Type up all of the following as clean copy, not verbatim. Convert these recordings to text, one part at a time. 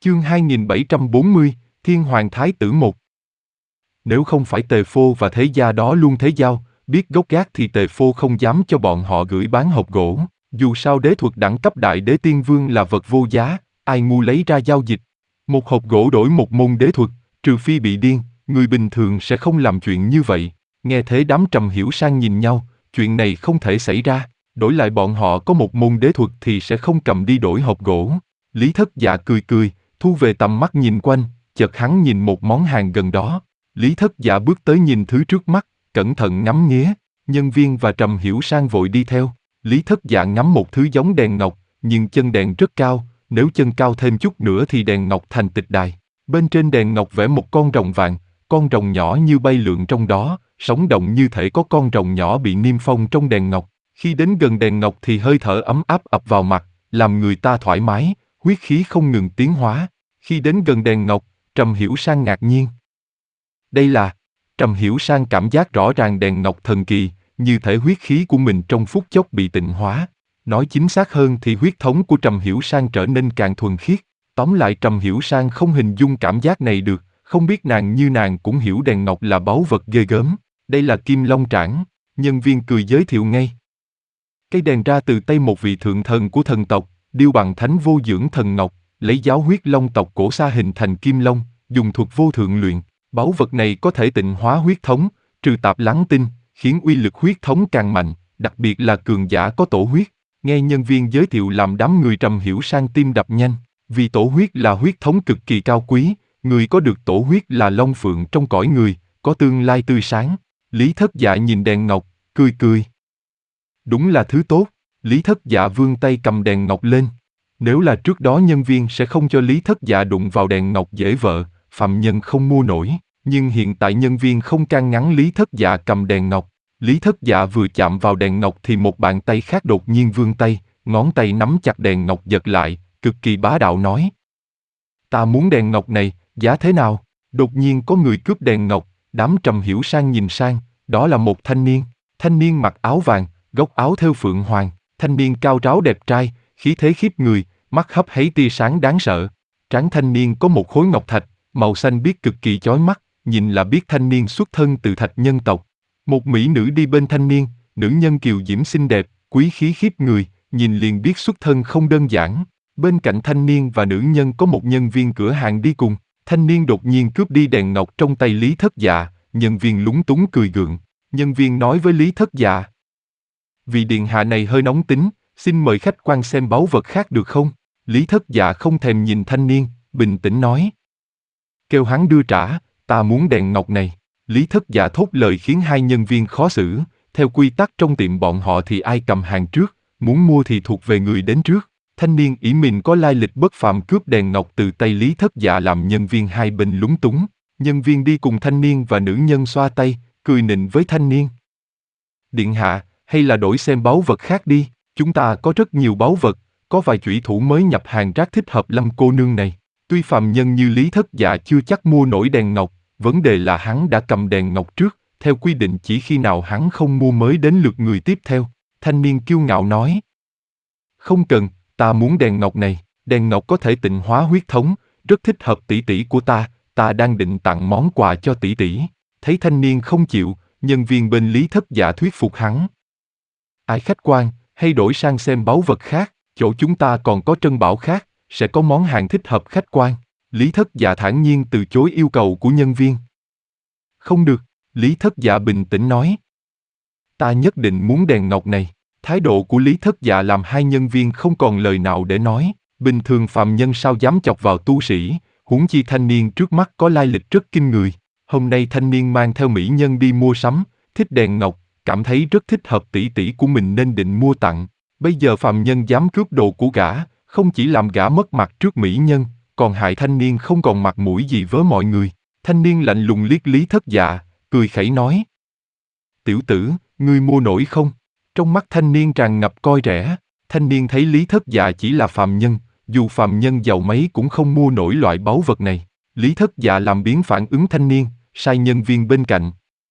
Chương 2740, Thiên Hoàng Thái Tử 1. Nếu không phải Tề Phô và thế gia đó luôn thế giao, biết gốc gác thì Tề Phô không dám cho bọn họ gửi bán hộp gỗ. Dù sao đế thuật đẳng cấp Đại Đế Tiên Vương là vật vô giá, ai ngu lấy ra giao dịch. Một hộp gỗ đổi một môn đế thuật, trừ phi bị điên, người bình thường sẽ không làm chuyện như vậy. Nghe thế đám Trầm Hiểu Sang nhìn nhau, chuyện này không thể xảy ra. Đổi lại bọn họ có một môn đế thuật thì sẽ không cầm đi đổi hộp gỗ. Lý Thất Dạ cười cười, thu về tầm mắt nhìn quanh, chợt hắn nhìn một món hàng gần đó. Lý Thất Dạ bước tới nhìn thứ trước mắt, cẩn thận ngắm nghía. Nhân viên và Trầm Hiểu Sang vội đi theo. Lý Thất Dạ ngắm một thứ giống đèn ngọc, nhưng chân đèn rất cao, nếu chân cao thêm chút nữa thì đèn ngọc thành tịch đài. Bên trên đèn ngọc vẽ một con rồng vàng, con rồng nhỏ như bay lượn trong đó, sống động như thể có con rồng nhỏ bị niêm phong trong đèn ngọc. Khi đến gần đèn ngọc thì hơi thở ấm áp ập vào mặt, làm người ta thoải mái, huyết khí không ngừng tiến hóa. Khi đến gần đèn ngọc, Trầm Hiểu Sang ngạc nhiên. Đây là... Trầm Hiểu Sang cảm giác rõ ràng đèn ngọc thần kỳ, như thể huyết khí của mình trong phút chốc bị tịnh hóa. Nói chính xác hơn thì huyết thống của Trầm Hiểu Sang trở nên càng thuần khiết. Tóm lại Trầm Hiểu Sang không hình dung cảm giác này được, không biết nàng như nàng cũng hiểu đèn ngọc là báu vật ghê gớm. Đây là Kim Long Trảm, nhân viên cười giới thiệu ngay. Cây đèn ra từ tay một vị thượng thần của thần tộc, điêu bằng thánh vô dưỡng thần ngọc, lấy giáo huyết long tộc cổ xa hình thành kim long, dùng thuật vô thượng luyện. Báu vật này có thể tịnh hóa huyết thống, trừ tạp lắng tinh, khiến uy lực huyết thống càng mạnh, đặc biệt là cường giả có tổ huyết. Nghe nhân viên giới thiệu làm đám người Trầm Hiểu Sang tim đập nhanh, vì tổ huyết là huyết thống cực kỳ cao quý, người có được tổ huyết là long phượng trong cõi người, có tương lai tươi sáng. Lý Thất Dạ nhìn đèn ngọc, cười cười. Đúng là thứ tốt. Lý Thất Dạ vươn tay cầm đèn ngọc lên. Nếu là trước đó nhân viên sẽ không cho Lý Thất Dạ đụng vào đèn ngọc dễ vợ, phạm nhân không mua nổi. Nhưng hiện tại nhân viên không can ngăn Lý Thất Dạ cầm đèn ngọc. Lý Thất Dạ vừa chạm vào đèn ngọc thì một bàn tay khác đột nhiên vươn tay, ngón tay nắm chặt đèn ngọc giật lại, cực kỳ bá đạo nói. Ta muốn đèn ngọc này, giá thế nào? Đột nhiên có người cướp đèn ngọc, đám Trầm Hiểu Sang nhìn sang, đó là một thanh niên mặc áo vàng, góc áo thêu phượng hoàng, thanh niên cao ráo đẹp trai, khí thế khiếp người, mắt hấp háy tia sáng đáng sợ. Trán thanh niên có một khối ngọc thạch, màu xanh biếc cực kỳ chói mắt, nhìn là biết thanh niên xuất thân từ thạch nhân tộc. Một mỹ nữ đi bên thanh niên, nữ nhân kiều diễm xinh đẹp, quý khí khiếp người, nhìn liền biết xuất thân không đơn giản. Bên cạnh thanh niên và nữ nhân có một nhân viên cửa hàng đi cùng. Thanh niên đột nhiên cướp đi đèn ngọc trong tay Lý Thất Dạ, nhân viên lúng túng cười gượng. Nhân viên nói với Lý Thất Dạ. Vị điện hạ này hơi nóng tính, xin mời khách quan xem báu vật khác được không? Lý Thất Dạ không thèm nhìn thanh niên, bình tĩnh nói. Kêu hắn đưa trả, ta muốn đèn ngọc này. Lý Thất Dạ thốt lời khiến hai nhân viên khó xử, theo quy tắc trong tiệm bọn họ thì ai cầm hàng trước, muốn mua thì thuộc về người đến trước. Thanh niên ỷ mình có lai lịch bất phàm cướp đèn ngọc từ tay Lý Thất Dạ làm nhân viên hai bên lúng túng. Nhân viên đi cùng thanh niên và nữ nhân xoa tay, cười nịnh với thanh niên. Điện hạ, hay là đổi xem báu vật khác đi, chúng ta có rất nhiều báu vật, có vài chủy thủ mới nhập hàng rác thích hợp Lâm cô nương này. Tuy phàm nhân như Lý Thất Dạ chưa chắc mua nổi đèn ngọc, vấn đề là hắn đã cầm đèn ngọc trước, theo quy định chỉ khi nào hắn không mua mới đến lượt người tiếp theo. Thanh niên kiêu ngạo nói. Không cần, ta muốn đèn ngọc này, đèn ngọc có thể tịnh hóa huyết thống, rất thích hợp tỷ tỷ của ta đang định tặng món quà cho tỷ tỷ. Thấy thanh niên không chịu, nhân viên bên Lý Thất Dạ thuyết phục hắn. Ai khách quan, hay đổi sang xem báu vật khác, chỗ chúng ta còn có trân bảo khác, sẽ có món hàng thích hợp khách quan. Lý Thất Dạ thản nhiên từ chối yêu cầu của nhân viên. Không được, Lý Thất Dạ bình tĩnh nói. Ta nhất định muốn đèn ngọc này. Thái độ của Lý Thất Dạ làm hai nhân viên không còn lời nào để nói. Bình thường phàm nhân sao dám chọc vào tu sĩ, huống chi thanh niên trước mắt có lai lịch rất kinh người. Hôm nay thanh niên mang theo mỹ nhân đi mua sắm, thích đèn ngọc, cảm thấy rất thích hợp tỷ tỷ của mình nên định mua tặng. Bây giờ phàm nhân dám cướp đồ của gã, không chỉ làm gã mất mặt trước mỹ nhân, còn hại thanh niên không còn mặt mũi gì với mọi người. Thanh niên lạnh lùng liếc Lý Thất Dạ, cười khẩy nói. Tiểu tử, ngươi mua nổi không? Trong mắt thanh niên tràn ngập coi rẻ. Thanh niên thấy Lý Thất Dạ chỉ là phàm nhân, dù phàm nhân giàu mấy cũng không mua nổi loại báu vật này. Lý Thất Dạ làm biến phản ứng thanh niên, sai nhân viên bên cạnh.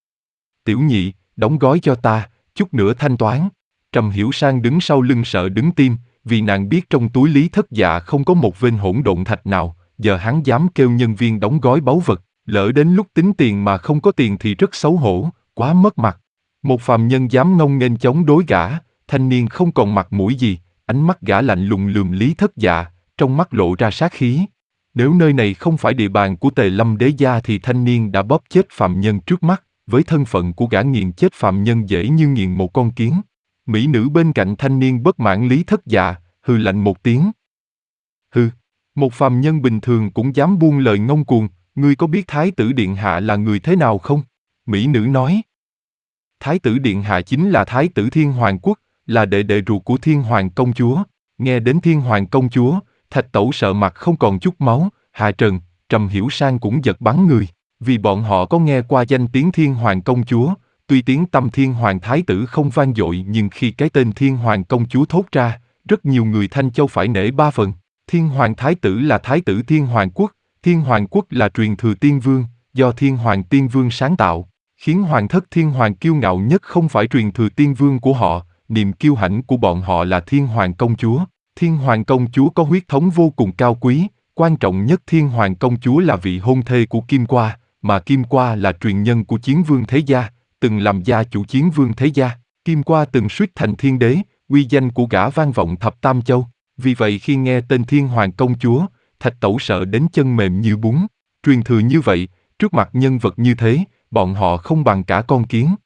Tiểu nhị, đóng gói cho ta, chút nữa thanh toán. Trầm Hiểu Sang đứng sau lưng sợ đứng tim, vì nàng biết trong túi Lý Thất Dạ không có một vên hỗn độn thạch nào, giờ hắn dám kêu nhân viên đóng gói báu vật, lỡ đến lúc tính tiền mà không có tiền thì rất xấu hổ, quá mất mặt. Một phàm nhân dám ngông nghênh chống đối gã, thanh niên không còn mặt mũi gì, ánh mắt gã lạnh lùng lườm Lý Thất Dạ, trong mắt lộ ra sát khí. Nếu nơi này không phải địa bàn của Tề Lâm Đế gia thì thanh niên đã bóp chết phàm nhân trước mắt, với thân phận của gã nghiền chết phàm nhân dễ như nghiền một con kiến. Mỹ nữ bên cạnh thanh niên bất mãn Lý Thất Dạ, hừ lạnh một tiếng. Hừ, một phàm nhân bình thường cũng dám buông lời ngông cuồng, ngươi có biết Thái tử Điện Hạ là người thế nào không? Mỹ nữ nói. Thái tử Điện Hạ chính là Thái tử Thiên Hoàng Quốc, là đệ đệ ruột của Thiên Hoàng Công Chúa. Nghe đến Thiên Hoàng Công Chúa, Thạch Tẩu sợ mặt không còn chút máu, Hạ Trần, Trầm Hiểu Sang cũng giật bắn người, vì bọn họ có nghe qua danh tiếng Thiên Hoàng Công Chúa, tuy tiếng tăm Thiên Hoàng Thái tử không vang dội nhưng khi cái tên Thiên Hoàng Công Chúa thốt ra, rất nhiều người Thanh Châu phải nể ba phần. Thiên Hoàng Thái tử là Thái tử Thiên Hoàng Quốc, Thiên Hoàng Quốc là truyền thừa Tiên Vương, do Thiên Hoàng Tiên Vương sáng tạo, khiến Hoàng thất Thiên Hoàng kiêu ngạo nhất không phải truyền thừa Tiên Vương của họ, niềm kiêu hãnh của bọn họ là Thiên Hoàng Công Chúa. Thiên Hoàng Công Chúa có huyết thống vô cùng cao quý, quan trọng nhất Thiên Hoàng Công Chúa là vị hôn thê của Kim Qua, mà Kim Qua là truyền nhân của Chiến Vương Thế Gia, từng làm gia chủ Chiến Vương Thế Gia. Kim Qua từng suýt thành thiên đế, uy danh của gã vang vọng thập tam châu. Vì vậy khi nghe tên Thiên Hoàng Công Chúa, Thạch Tẩu sợ đến chân mềm như bún. Truyền thừa như vậy, trước mặt nhân vật như thế, bọn họ không bằng cả con kiến.